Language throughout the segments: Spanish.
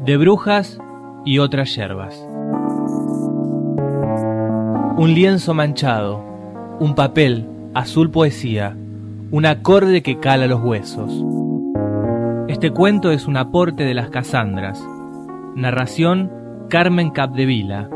de brujas y otras yerbas. Un lienzo manchado, un papel, azul poesía, un acorde que cala los huesos. Este cuento es un aporte de las Casandras. Narración Carmen Capdevila.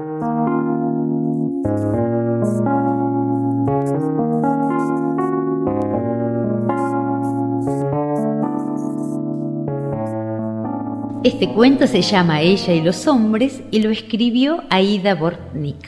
Este cuento se llama Ella y los hombres y lo escribió Aida Bortnik.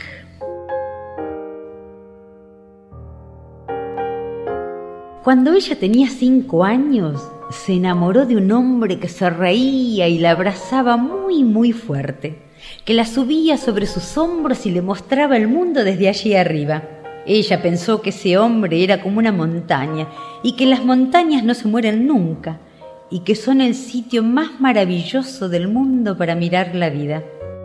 Cuando ella tenía 5 años, se enamoró de un hombre que se reía y la abrazaba muy fuerte, que la subía sobre sus hombros y le mostraba el mundo desde allí arriba. Ella pensó que ese hombre era como una montaña y que las montañas no se mueren nunca y que son el sitio más maravilloso del mundo para mirar la vida.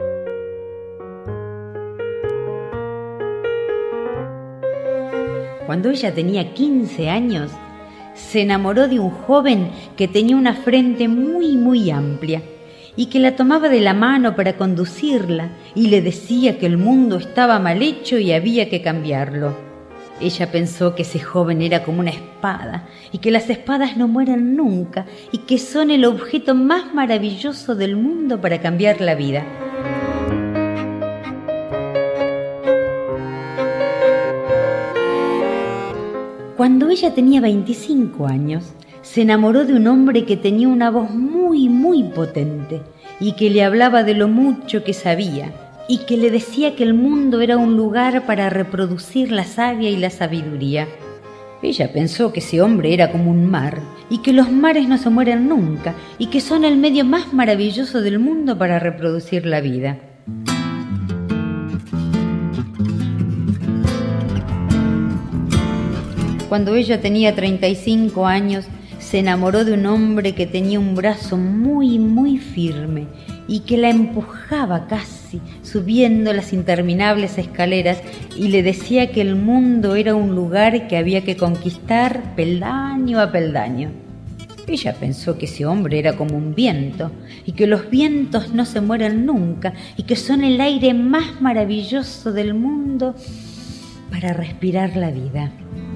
Cuando ella tenía 15 años, se enamoró de un joven que tenía una frente muy amplia y que la tomaba de la mano para conducirla y le decía que el mundo estaba mal hecho y había que cambiarlo. Ella pensó que ese joven era como una espada y que las espadas no mueren nunca y que son el objeto más maravilloso del mundo para cambiar la vida. Cuando ella tenía 25 años, se enamoró de un hombre que tenía una voz muy potente y que le hablaba de lo mucho que sabía y que le decía que el mundo era un lugar para reproducir la savia y la sabiduría. Ella pensó que ese hombre era como un mar y que los mares no se mueren nunca y que son el medio más maravilloso del mundo para reproducir la vida. Cuando ella tenía 35 años, se enamoró de un hombre que tenía un brazo muy firme y que la empujaba casi, subiendo las interminables escaleras y le decía que el mundo era un lugar que había que conquistar peldaño a peldaño. Ella pensó que ese hombre era como un viento y que los vientos no se mueren nunca y que son el aire más maravilloso del mundo para respirar la vida.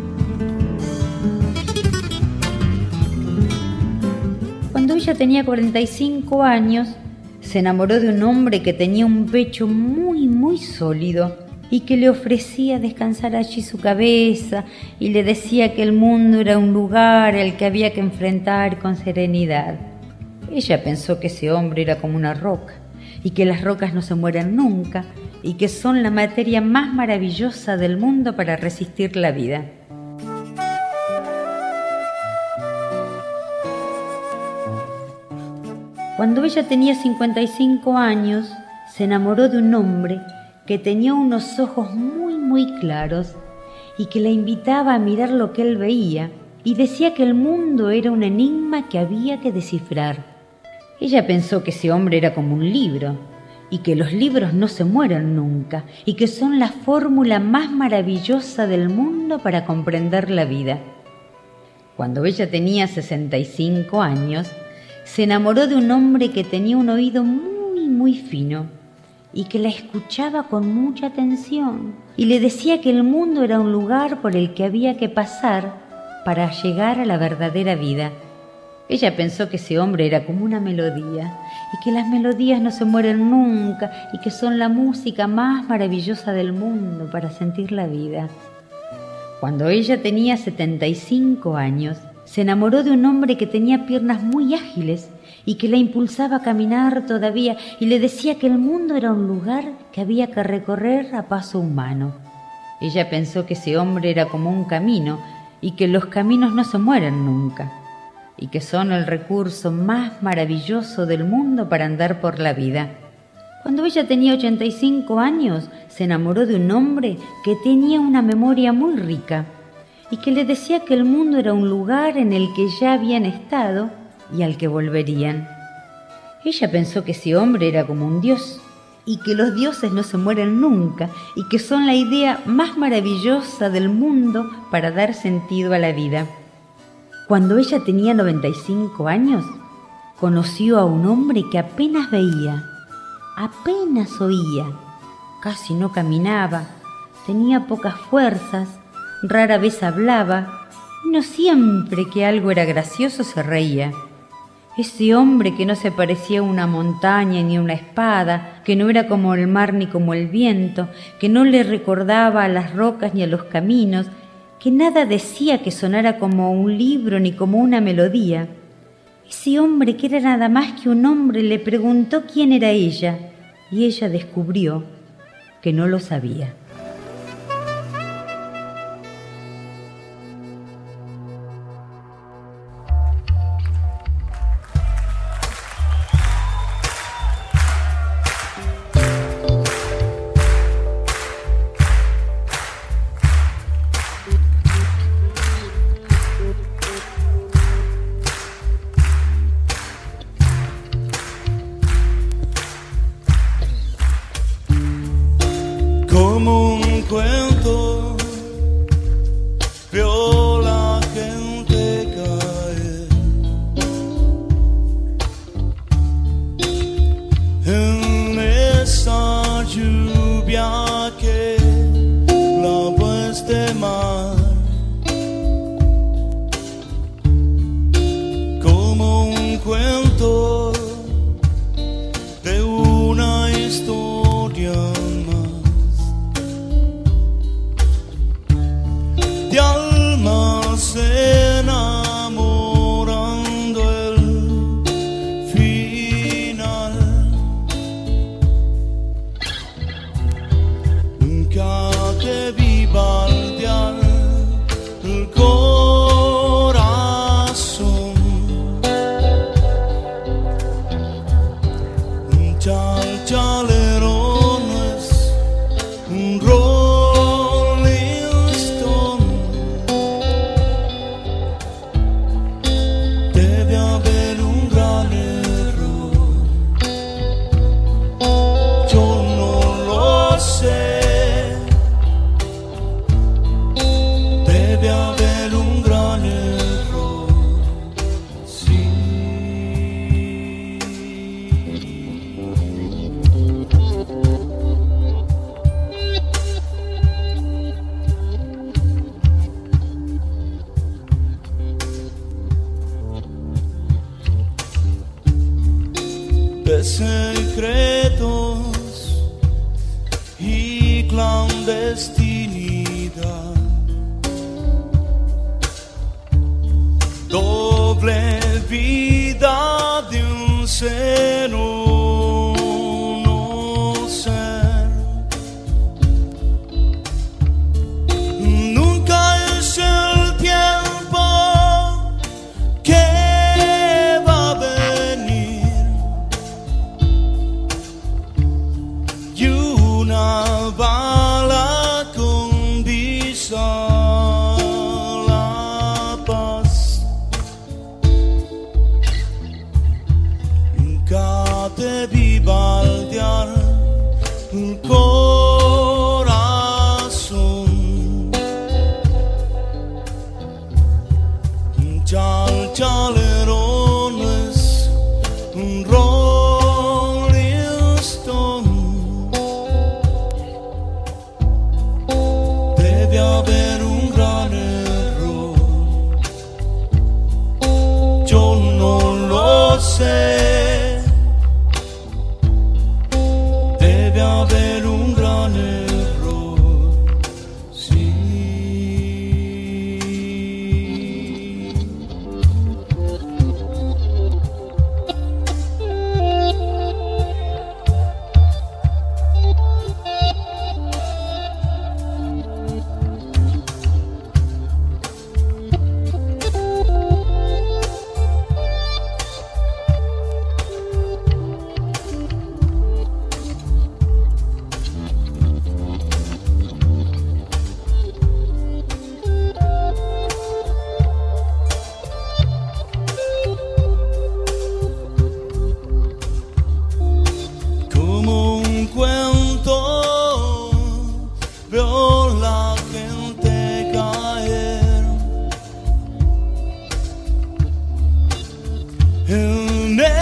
Cuando ella tenía 45 años, se enamoró de un hombre que tenía un pecho muy sólido y que le ofrecía descansar allí su cabeza y le decía que el mundo era un lugar al que había que enfrentar con serenidad. Ella pensó que ese hombre era como una roca y que las rocas no se mueren nunca y que son la materia más maravillosa del mundo para resistir la vida. Cuando ella tenía 55 años, se enamoró de un hombre que tenía unos ojos muy claros y que la invitaba a mirar lo que él veía y decía que el mundo era un enigma que había que descifrar. Ella pensó que ese hombre era como un libro y que los libros no se mueren nunca y que son la fórmula más maravillosa del mundo para comprender la vida. Cuando ella tenía 65 años, se enamoró de un hombre que tenía un oído muy fino y que la escuchaba con mucha atención y le decía que el mundo era un lugar por el que había que pasar para llegar a la verdadera vida. Ella pensó que ese hombre era como una melodía y que las melodías no se mueren nunca y que son la música más maravillosa del mundo para sentir la vida. Cuando ella tenía 75 años, se enamoró de un hombre que tenía piernas muy ágiles y que la impulsaba a caminar todavía y le decía que el mundo era un lugar que había que recorrer a paso humano. Ella pensó que ese hombre era como un camino y que los caminos no se mueren nunca y que son el recurso más maravilloso del mundo para andar por la vida. Cuando ella tenía 85 años, se enamoró de un hombre que tenía una memoria muy rica y que le decía que el mundo era un lugar en el que ya habían estado y al que volverían. Ella pensó que ese hombre era como un dios y que los dioses no se mueren nunca y que son la idea más maravillosa del mundo para dar sentido a la vida. Cuando ella tenía 95 años, conoció a un hombre que apenas veía, apenas oía, casi no caminaba, tenía pocas fuerzas, rara vez hablaba, y no siempre que algo era gracioso se reía. Ese hombre que no se parecía a una montaña ni a una espada, que no era como el mar ni como el viento, que no le recordaba a las rocas ni a los caminos, que nada decía que sonara como un libro ni como una melodía. Ese hombre que era nada más que un hombre le preguntó quién era ella, y ella descubrió que no lo sabía. Como un cuento veo la gente caer en esa lluvia que la pueste mar. Como un cuento de una historia de almas enamorando el final. Nunca te vi baldear el corazón. Un chalchalero no es un Rolling Stone. Debe haber un gran error, yo no lo sé. Debe haber un gran error, sí. De secretos y clandestinidad, doble vida de un ser o no ser. Nunca es el tiempo que va a venir y una bala con visa la paz. Nunca te vi baldear el corazón. Un chalchalero no es un Rolling Stone. Debe haber un gran error, yo no lo sé. Debe haber un gran error, sí. Como un cuento veo la gente caer en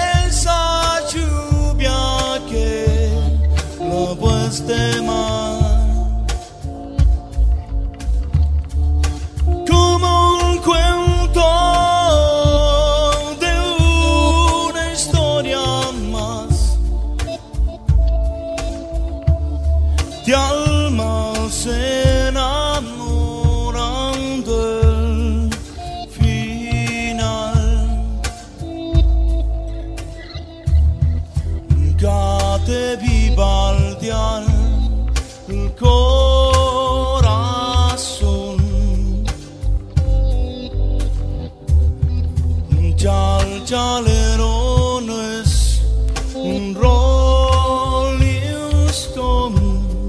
Chal Chalero no es un Rolling Stone.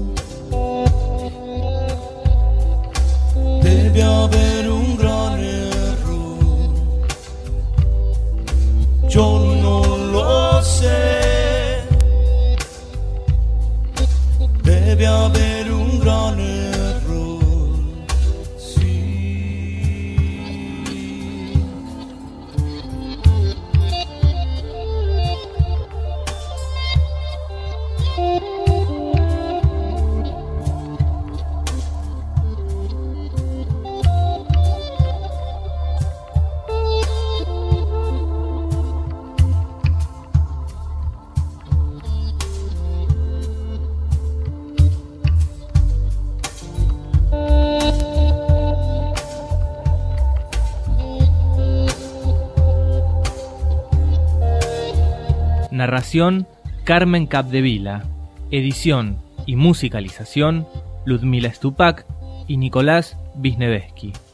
Debe haber un gran error. Yo no lo sé. Debe haber un gran error. Sí. Narración: Carmen Capdevila. Edición y musicalización: Ludmila Stupak y Nicolás Wisniewski.